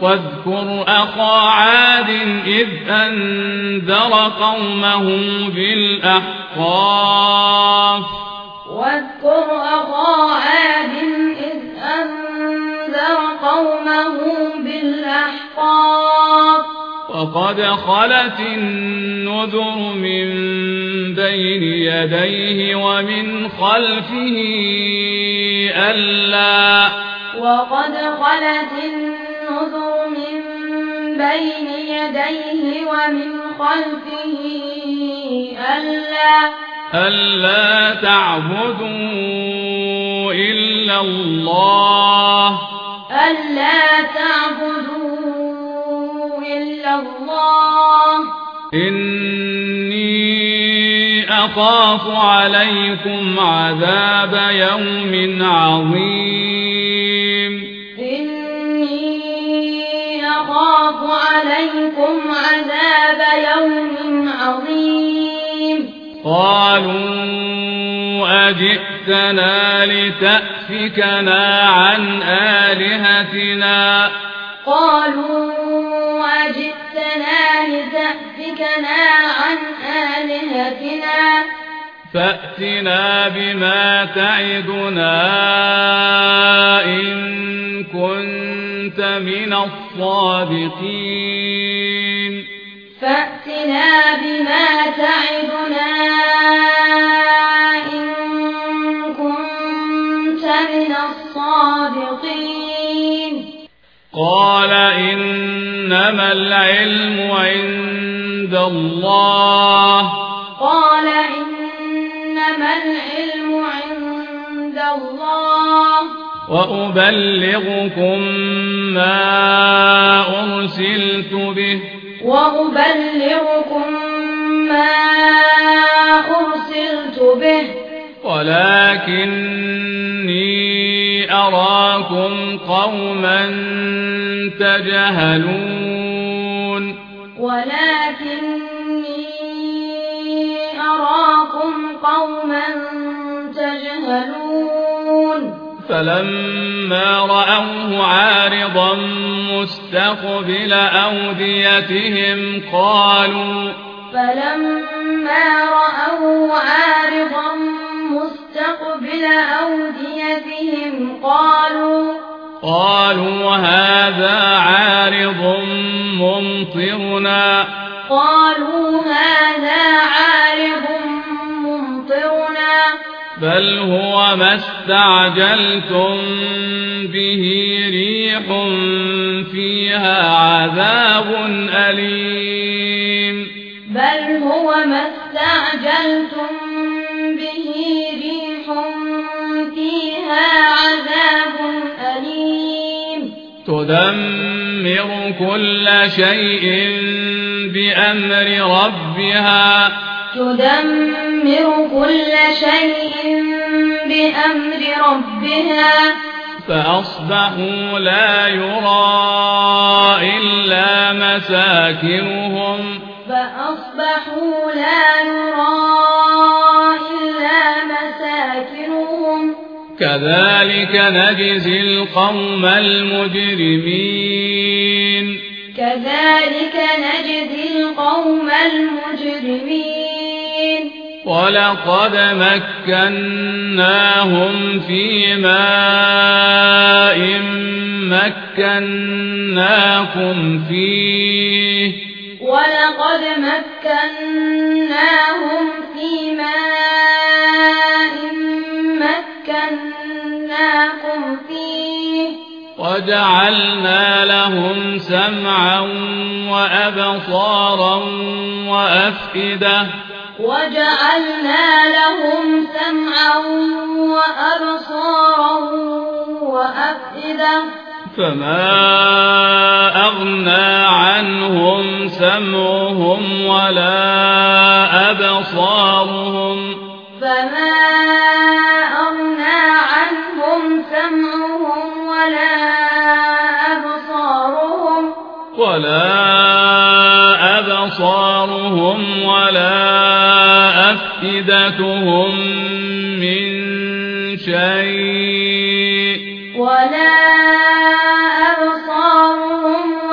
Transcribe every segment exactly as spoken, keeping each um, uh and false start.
واذكر أخا عاد إذ أنذر قومه بالأحقاف واذكر أخا عاد إذ أنذر قومه بالأحقاف وقد خلت النذر من بين يديه ومن خلفه ألا وقد خلت النذر من بين يديه ومن خلفه ألا ألا تعبدوا إلا الله ألا تعبدوا إلا الله إني أخاف عليكم عذاب يوم عظيم إني أخاف عليكم عذاب يوم عظيم قالوا أجئتنا لتأفكنا عن آلهتنا قالوا أجئتنا لتأفكنا عن آلهتنا فأتنا بما تعدنا إن كنت من الصادقين فأتنا بما تعدنا إن كنت من الصادقين قال إنما العلم عند الله قال إنما العلم عند الله وأبلغكم ما أرسلت به وأبلغكم ما أرسلت به ولكني أراكم قوما تجهلون ولكني أراكم قوما تجهلون فلما رأوه عارضا مستقبل أوديتهم قالوا فلما رأوه عارضا مستقبل أوديتهم قالوا قالوا هذا عارض ممطرنا قالوا هذا عارض ممطرنا بل هو ما استعجلتم به ريح فيها عذاب أليم بل هو ما استعجلتم به ريح فيها عذاب أليم تدمر كل شيء بأمر ربها تدمر كل شيء بأمر ربها فأصبحوا لا يرى إلا مساكنهم فأصبحوا لا يرى إلا مساكنهم كذلك نجزي القوم المجرمين كذلك نجزي القوم المجرمين ولقد مكناهم في ماء مكناكم فيه ولقد مكناهم في ماء مكناكم فيه وجعلنا لهم سمعا وأبصارا وأفئدة وجعلنا لهم سمعا وأبصارا وأفئدة فما أغنى عنهم سمعهم ولا أبصارهم فما أغنى عنهم سمعهم ولا أبصارهم ولا أبصارهم ولا أفئدتهم من شيء ولا أبصارهم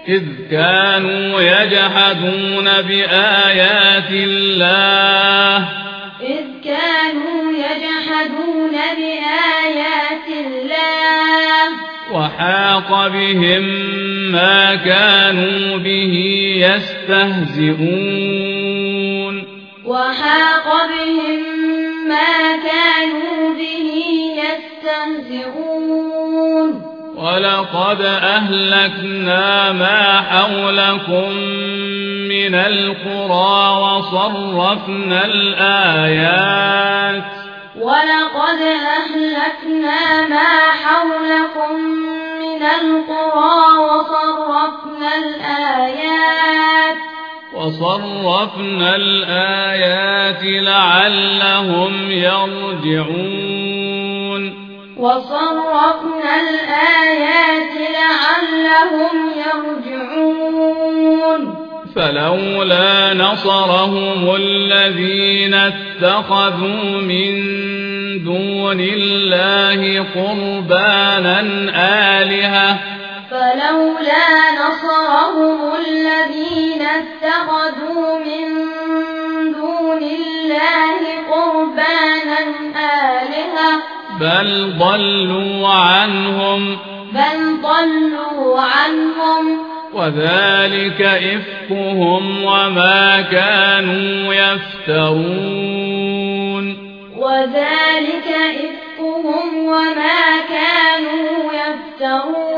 إذ كانوا يجحدون بآيات الله إذ كانوا يجحدون بآيات الله وحاق بهم ما كانوا به يستهزئون وحاق بهم ما كانوا به يستهزئون ولقد أهلكنا ما حولكم من القرى وصرفنا الآيات ولقد أهلكنا ما حولكم من القرى وصرفنا الآيات وصرفنا الآيات لعلهم يرجعون وصرفنا الآيات لعلهم يرجعون فلولا نصرهم الذين اتخذوا من دون الله قربانا آلهة فلولا نصرهم الذين اتخذوا من دون الله قربانا آلهة بل ضلوا عنهم بل ضلوا عنهم وذلك إفكهم وما كانوا يفترون وذلك إفكهم وما كانوا يفترون